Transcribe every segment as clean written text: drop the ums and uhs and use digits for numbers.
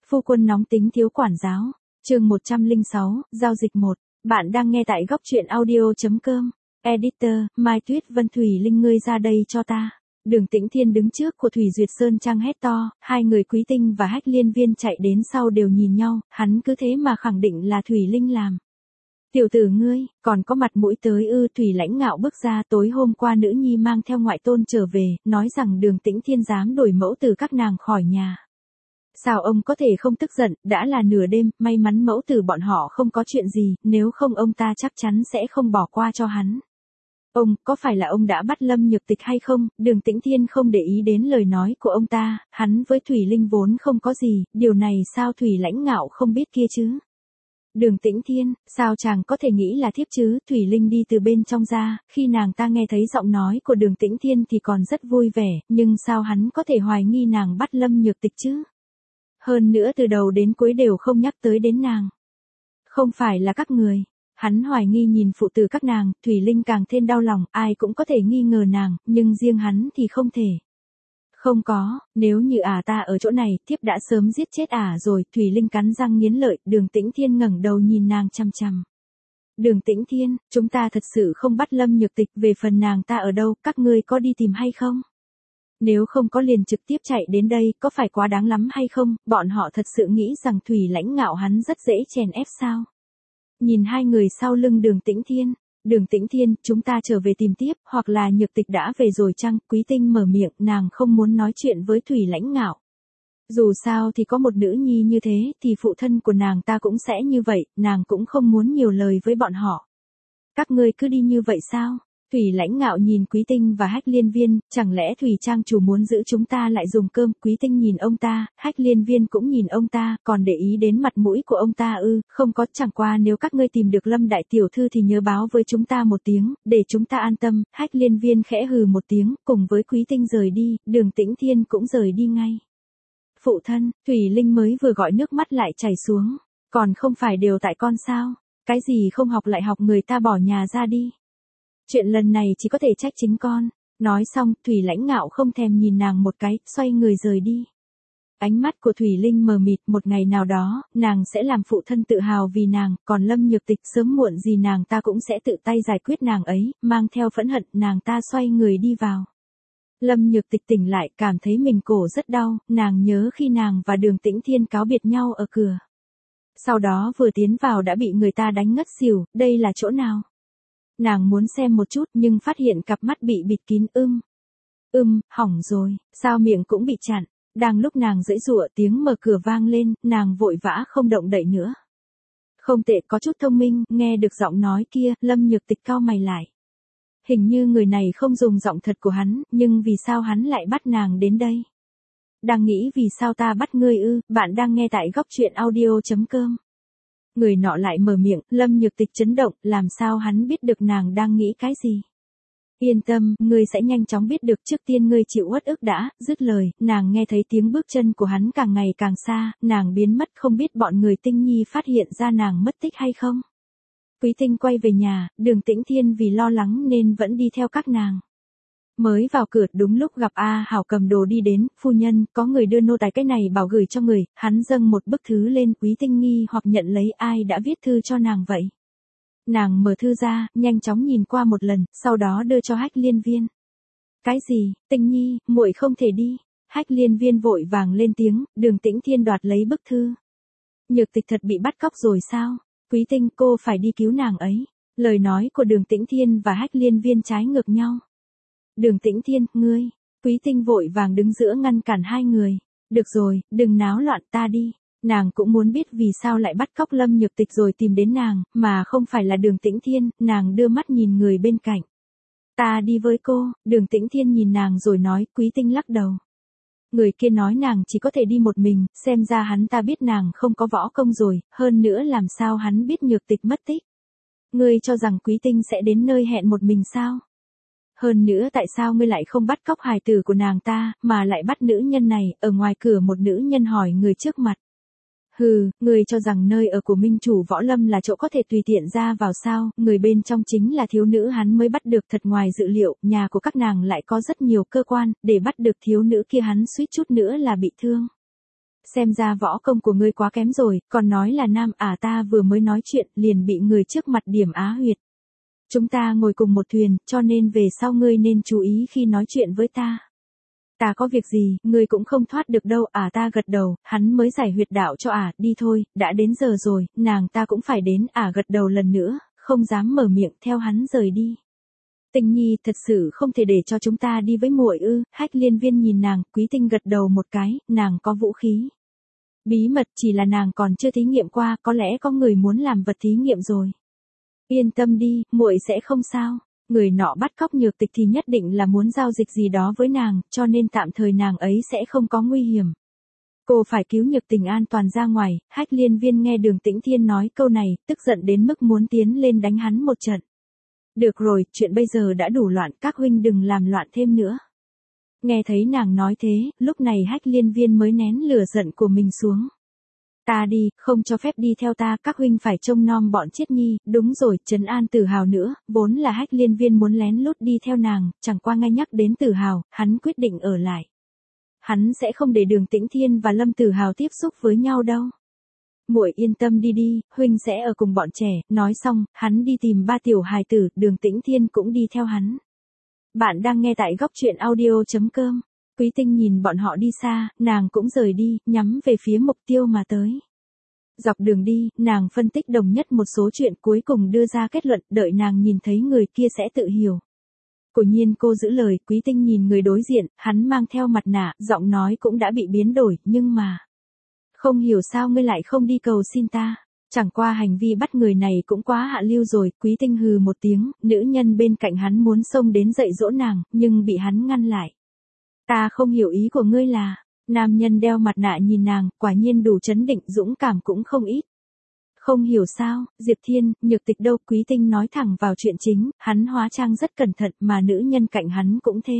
Phu quân nóng tính thiếu quản giáo. Chương 106, giao dịch 1. Bạn đang nghe tại góc truyện audio.com. Editor, Mai Tuyết Vân Thủy Linh ngươi ra đây cho ta. Đường Tĩnh Thiên đứng trước của Thủy Duyệt Sơn Trang hét to, hai người Quý Tinh và Hách Liên Viên chạy đến sau đều nhìn nhau, hắn cứ thế mà khẳng định là Thủy Linh làm. Tiểu tử ngươi, còn có mặt mũi tới ư? Thủy Lãnh Ngạo bước ra. Tối hôm qua nữ nhi mang theo ngoại tôn trở về, nói rằng Đường Tĩnh Thiên dám đổi mẫu từ các nàng khỏi nhà. Sao ông có thể không tức giận, đã là nửa đêm, may mắn mẫu tử bọn họ không có chuyện gì, nếu không ông ta chắc chắn sẽ không bỏ qua cho hắn. Ông, có phải là ông đã bắt Lâm Nhược Tịch hay không? Đường Tĩnh Thiên không để ý đến lời nói của ông ta, hắn với Thủy Linh vốn không có gì, điều này sao Thủy Lãnh Ngạo không biết kia chứ? Đường Tĩnh Thiên, sao chàng có thể nghĩ là thiếp chứ? Thủy Linh đi từ bên trong ra, khi nàng ta nghe thấy giọng nói của Đường Tĩnh Thiên thì còn rất vui vẻ, nhưng sao hắn có thể hoài nghi nàng bắt Lâm Nhược Tịch chứ? Hơn nữa từ đầu đến cuối đều không nhắc tới đến nàng. Không phải là các người. Hắn hoài nghi nhìn phụ tử các nàng, Thủy Linh càng thêm đau lòng, ai cũng có thể nghi ngờ nàng, nhưng riêng hắn thì không thể. Không có, nếu như ta ở chỗ này, thiếp đã sớm giết chết rồi. Thủy Linh cắn răng nghiến lợi. Đường Tĩnh Thiên ngẩng đầu nhìn nàng chằm chằm. Đường Tĩnh Thiên, chúng ta thật sự không bắt Lâm Nhược Tịch, về phần nàng ta ở đâu, các ngươi có đi tìm hay không? Nếu không có liền trực tiếp chạy đến đây, có phải quá đáng lắm hay không? Bọn họ thật sự nghĩ rằng Thủy Lãnh Ngạo hắn rất dễ chèn ép sao? Nhìn hai người sau lưng Đường Tĩnh Thiên. Đường Tĩnh Thiên, chúng ta trở về tìm tiếp, hoặc là Nhược Tịch đã về rồi chăng? Quý Tinh mở miệng, nàng không muốn nói chuyện với Thủy Lãnh Ngạo. Dù sao thì có một nữ nhi như thế, thì phụ thân của nàng ta cũng sẽ như vậy, nàng cũng không muốn nhiều lời với bọn họ. Các ngươi cứ đi như vậy sao? Thủy Lãnh Ngạo nhìn Quý Tinh và Hách Liên Viên, chẳng lẽ Thủy Trang chủ muốn giữ chúng ta lại dùng cơm? Quý Tinh nhìn ông ta, Hách Liên Viên cũng nhìn ông ta, còn để ý đến mặt mũi của ông ta ư? Không có, chẳng qua nếu các ngươi tìm được Lâm đại tiểu thư thì nhớ báo với chúng ta một tiếng, để chúng ta an tâm. Hách Liên Viên khẽ hừ một tiếng, cùng với Quý Tinh rời đi. Đường Tĩnh Thiên cũng rời đi ngay. Phụ thân, Thủy Linh mới vừa gọi nước mắt lại chảy xuống, còn không phải đều tại con sao? Cái gì không học lại học, người ta bỏ nhà ra đi. Chuyện lần này chỉ có thể trách chính con. Nói xong, Thủy Lãnh Ngạo không thèm nhìn nàng một cái, xoay người rời đi. Ánh mắt của Thủy Linh mờ mịt, một ngày nào đó, nàng sẽ làm phụ thân tự hào vì nàng, còn Lâm Nhược Tịch sớm muộn gì nàng ta cũng sẽ tự tay giải quyết nàng ấy. Mang theo phẫn hận, nàng ta xoay người đi vào. Lâm Nhược Tịch tỉnh lại, cảm thấy mình cổ rất đau, nàng nhớ khi nàng và Đường Tĩnh Thiên cáo biệt nhau ở cửa. Sau đó vừa tiến vào đã bị người ta đánh ngất xỉu, đây là chỗ nào? Nàng muốn xem một chút nhưng phát hiện cặp mắt bị bịt kín. Hỏng rồi, sao miệng cũng bị chặn. Đang lúc nàng giãy giụa, tiếng mở cửa vang lên, nàng vội vã không động đậy nữa. Không tệ, có chút thông minh. Nghe được giọng nói kia, Lâm Nhược Tịch cau mày lại. Hình như người này không dùng giọng thật của hắn, nhưng vì sao hắn lại bắt nàng đến đây? Đang nghĩ vì sao ta bắt ngươi ư? Bạn đang nghe tại góc truyện audio.com. Người nọ lại mở miệng, Lâm Nhược Tịch chấn động, làm sao hắn biết được nàng đang nghĩ cái gì? Yên tâm, ngươi sẽ nhanh chóng biết được, trước tiên ngươi chịu uất ức đã. Dứt lời, nàng nghe thấy tiếng bước chân của hắn càng ngày càng xa, nàng biến mất, không biết bọn người Tinh Nhi phát hiện ra nàng mất tích hay không? Quý Tinh quay về nhà, Đường Tĩnh Thiên vì lo lắng nên vẫn đi theo các nàng. Mới vào cửa đúng lúc gặp A Hảo cầm đồ đi đến. Phu nhân, có người đưa nô tài cái này bảo gửi cho người. Hắn dâng một bức thư lên. Quý Tinh nghi hoặc nhận lấy, ai đã viết thư cho nàng vậy? Nàng mở thư ra, nhanh chóng nhìn qua một lần, sau đó đưa cho Hách Liên Viên. Cái gì? Tinh nhi, muội không thể đi. Hách Liên Viên vội vàng lên tiếng. Đường Tĩnh Thiên đoạt lấy bức thư. Nhược Tịch thật bị bắt cóc rồi sao? Quý Tinh, cô phải đi cứu nàng ấy. Lời nói của Đường Tĩnh Thiên và Hách Liên Viên trái ngược nhau. Đường Tĩnh Thiên, ngươi. Quý Tinh vội vàng đứng giữa ngăn cản hai người. Được rồi, đừng náo loạn, ta đi. Nàng cũng muốn biết vì sao lại bắt cóc Lâm Nhược Tịch rồi tìm đến nàng, mà không phải là Đường Tĩnh Thiên. Nàng đưa mắt nhìn người bên cạnh. Ta đi với cô. Đường Tĩnh Thiên nhìn nàng rồi nói. Quý Tinh lắc đầu. Người kia nói nàng chỉ có thể đi một mình, xem ra hắn ta biết nàng không có võ công rồi, hơn nữa làm sao hắn biết Nhược Tịch mất tích. Ngươi cho rằng Quý Tinh sẽ đến nơi hẹn một mình sao? Hơn nữa tại sao ngươi lại không bắt cóc hài tử của nàng ta, mà lại bắt nữ nhân này? Ở ngoài cửa một nữ nhân hỏi người trước mặt. Hừ, người cho rằng nơi ở của minh chủ võ lâm là chỗ có thể tùy tiện ra vào sao? Người bên trong chính là thiếu nữ hắn mới bắt được. Thật ngoài dự liệu, nhà của các nàng lại có rất nhiều cơ quan, để bắt được thiếu nữ kia hắn suýt chút nữa là bị thương. Xem ra võ công của ngươi quá kém rồi, còn nói là nam ta vừa mới nói chuyện liền bị người trước mặt điểm á huyệt. Chúng ta ngồi cùng một thuyền, cho nên về sau ngươi nên chú ý khi nói chuyện với ta. Ta có việc gì, ngươi cũng không thoát được đâu. Ta gật đầu, hắn mới giải huyệt đạo cho đi thôi, đã đến giờ rồi, nàng ta cũng phải đến. Gật đầu lần nữa, không dám mở miệng, theo hắn rời đi. Tinh Nhi, thật sự không thể để cho chúng ta đi với muội ư? Hách Liên Viên nhìn nàng, Quý Tinh gật đầu một cái, nàng có vũ khí. Bí mật chỉ là nàng còn chưa thí nghiệm qua, có lẽ có người muốn làm vật thí nghiệm rồi. Yên tâm đi, muội sẽ không sao. Người nọ bắt cóc Nhược Tịch thì nhất định là muốn giao dịch gì đó với nàng, cho nên tạm thời nàng ấy sẽ không có nguy hiểm. Cô phải cứu Nhược Tình an toàn ra ngoài. Hách Liên Viên nghe Đường Tĩnh Thiên nói câu này, tức giận đến mức muốn tiến lên đánh hắn một trận. Được rồi, chuyện bây giờ đã đủ loạn, các huynh đừng làm loạn thêm nữa. Nghe thấy nàng nói thế, lúc này Hách Liên Viên mới nén lửa giận của mình xuống. Ta đi, không cho phép đi theo ta, các huynh phải trông nom bọn Chiết Nhi. Đúng rồi, trấn an Tử Hào nữa, vốn là Hách Liên Viên muốn lén lút đi theo nàng, chẳng qua ngay nhắc đến Tử Hào, hắn quyết định ở lại. Hắn sẽ không để Đường Tĩnh Thiên và Lâm Tử Hào tiếp xúc với nhau đâu. Muội yên tâm đi đi, huynh sẽ ở cùng bọn trẻ. Nói xong, hắn đi tìm ba tiểu hài tử, Đường Tĩnh Thiên cũng đi theo hắn. Bạn đang nghe tại góc truyện audio.com. Quý Tinh nhìn bọn họ đi xa, nàng cũng rời đi, nhắm về phía mục tiêu mà tới. Dọc đường đi, nàng phân tích đồng nhất một số chuyện, cuối cùng đưa ra kết luận, đợi nàng nhìn thấy người kia sẽ tự hiểu. Quả nhiên cô giữ lời. Quý Tinh nhìn người đối diện, hắn mang theo mặt nạ, giọng nói cũng đã bị biến đổi, nhưng mà... Không hiểu sao ngươi lại không đi cầu xin ta. Chẳng qua hành vi bắt người này cũng quá hạ lưu rồi. Quý Tinh hừ một tiếng, nữ nhân bên cạnh hắn muốn xông đến dạy dỗ nàng, nhưng bị hắn ngăn lại. Ta không hiểu ý của ngươi là... Nam nhân đeo mặt nạ nhìn nàng, quả nhiên đủ trấn định, dũng cảm cũng không ít. Không hiểu sao, Diệp Thiên, Nhược Tịch đâu? Quý Tinh nói thẳng vào chuyện chính, hắn hóa trang rất cẩn thận mà nữ nhân cạnh hắn cũng thế.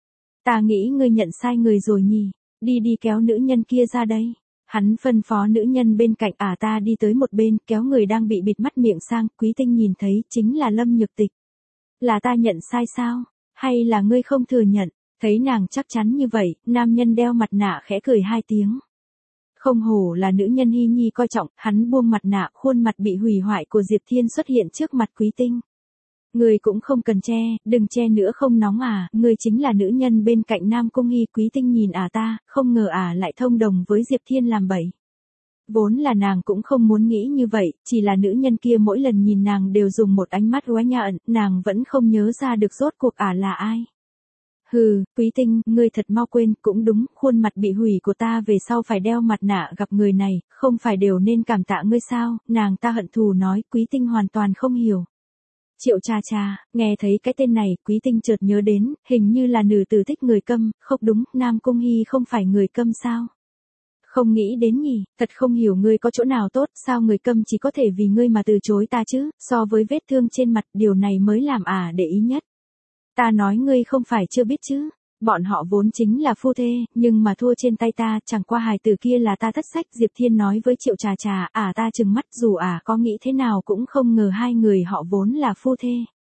Ta nghĩ ngươi nhận sai người rồi nhỉ, đi kéo nữ nhân kia ra đây. Hắn phân phó nữ nhân bên cạnh. Ta đi tới một bên, kéo người đang bị bịt mắt miệng sang. Quý Tinh nhìn thấy, chính là Lâm Nhược Tịch. Là ta nhận sai sao? Hay là ngươi không thừa nhận? Thấy nàng chắc chắn như vậy, nam nhân đeo mặt nạ khẽ cười hai tiếng. Không hổ là nữ nhân Hy Nhi coi trọng, hắn buông mặt nạ, khuôn mặt bị hủy hoại của Diệp Thiên xuất hiện trước mặt Quý Tinh. Ngươi cũng không cần che, đừng che nữa không nóng ngươi chính là nữ nhân bên cạnh Nam Cung Hy. Quý Tinh nhìn ta, không ngờ lại thông đồng với Diệp Thiên làm bậy. Vốn là nàng cũng không muốn nghĩ như vậy, chỉ là nữ nhân kia mỗi lần nhìn nàng đều dùng một ánh mắt quái nhợn, nàng vẫn không nhớ ra được rốt cuộc là ai. Hừ, Quý Tinh, ngươi thật mau quên, cũng đúng, khuôn mặt bị hủy của ta về sau phải đeo mặt nạ gặp người này, không phải đều nên cảm tạ ngươi sao? Nàng ta hận thù nói. Quý Tinh hoàn toàn không hiểu. Triệu Cha, nghe thấy cái tên này, Quý Tinh chợt nhớ đến, hình như là nữ tử thích người câm. Không đúng, Nam Cung Hy không phải người câm sao? Không nghĩ đến nhỉ, thật không hiểu ngươi có chỗ nào tốt, sao người câm chỉ có thể vì ngươi mà từ chối ta chứ? So với vết thương trên mặt, điều này mới làm để ý nhất. Ta nói ngươi không phải chưa biết chứ, bọn họ vốn chính là phu thê, nhưng mà thua trên tay ta, chẳng qua hài tử kia là ta thất sách. Diệp Thiên nói với Triệu Trà, ta trừng mắt, dù có nghĩ thế nào cũng không ngờ hai người họ vốn là phu thê.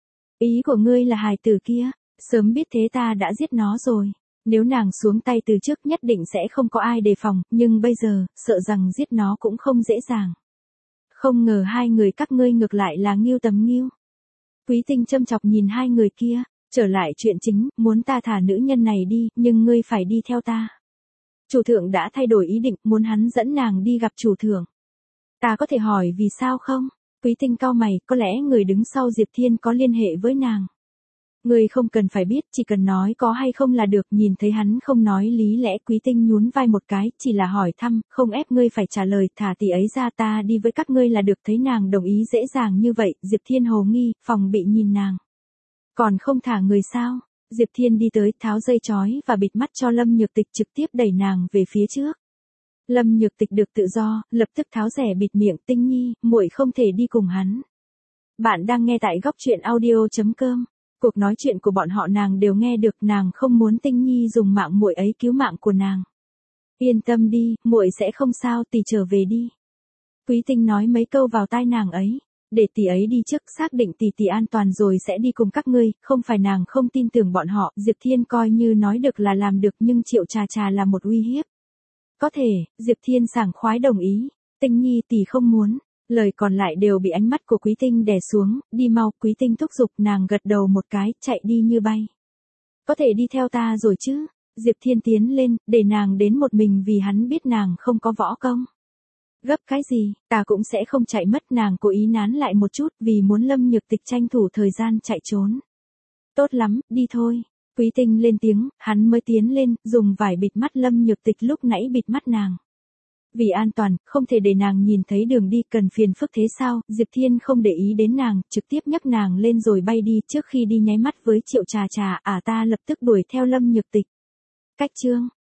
Ý của ngươi là hài tử kia, sớm biết thế ta đã giết nó rồi. Nếu nàng xuống tay từ trước nhất định sẽ không có ai đề phòng, nhưng bây giờ, sợ rằng giết nó cũng không dễ dàng. Không ngờ hai người các ngươi ngược lại là Ngưu tầm Ngưu. Quý Tinh châm chọc nhìn hai người kia. Trở lại chuyện chính, muốn ta thả nữ nhân này đi, nhưng ngươi phải đi theo ta. Chủ thượng đã thay đổi ý định, muốn hắn dẫn nàng đi gặp chủ thượng. Ta có thể hỏi vì sao không? Quý Tinh cau mày, có lẽ người đứng sau Diệp Thiên có liên hệ với nàng. Ngươi không cần phải biết, chỉ cần nói có hay không là được. Nhìn thấy hắn không nói lý lẽ, Quý Tinh nhún vai một cái, chỉ là hỏi thăm, không ép ngươi phải trả lời, thả tỷ ấy ra, ta đi với các ngươi là được. Thấy nàng đồng ý dễ dàng như vậy, Diệp Thiên hồ nghi, phòng bị nhìn nàng. Còn không thả người sao? Diệp Thiên đi tới, tháo dây chói và bịt mắt cho Lâm Nhược Tịch, trực tiếp đẩy nàng về phía trước. Lâm Nhược Tịch được tự do, lập tức tháo rẻ bịt miệng. Tinh Nhi, muội không thể đi cùng hắn. Bạn đang nghe tại góc truyện audio.com. Cuộc nói chuyện của bọn họ nàng đều nghe được, nàng không muốn Tinh Nhi dùng mạng muội ấy cứu mạng của nàng. Yên tâm đi, muội sẽ không sao, tỷ trở về đi. Quý Tinh nói mấy câu vào tai nàng ấy. Để tỷ ấy đi trước, xác định tỷ an toàn rồi sẽ đi cùng các ngươi. Không phải nàng không tin tưởng bọn họ, Diệp Thiên coi như nói được là làm được, nhưng Triệu Trà là một uy hiếp. Có thể, Diệp Thiên sảng khoái đồng ý. Tinh Nhi tỷ không muốn. Lời còn lại đều bị ánh mắt của Quý Tinh đè xuống, đi mau, Quý Tinh thúc giục nàng gật đầu một cái, chạy đi như bay. Có thể đi theo ta rồi chứ? Diệp Thiên tiến lên, để nàng đến một mình vì hắn biết nàng không có võ công. Gấp cái gì, ta cũng sẽ không chạy mất, nàng cố ý nán lại một chút vì muốn Lâm Nhược Tịch tranh thủ thời gian chạy trốn. Tốt lắm, đi thôi. Quý Tinh lên tiếng, hắn mới tiến lên, dùng vải bịt mắt Lâm Nhược Tịch lúc nãy bịt mắt nàng. Vì an toàn, không thể để nàng nhìn thấy đường đi, cần phiền phức thế sao? Diệp Thiên không để ý đến nàng, trực tiếp nhấc nàng lên rồi bay đi, trước khi đi nháy mắt với Triệu Trà Trà, ta lập tức đuổi theo Lâm Nhược Tịch. Cách chương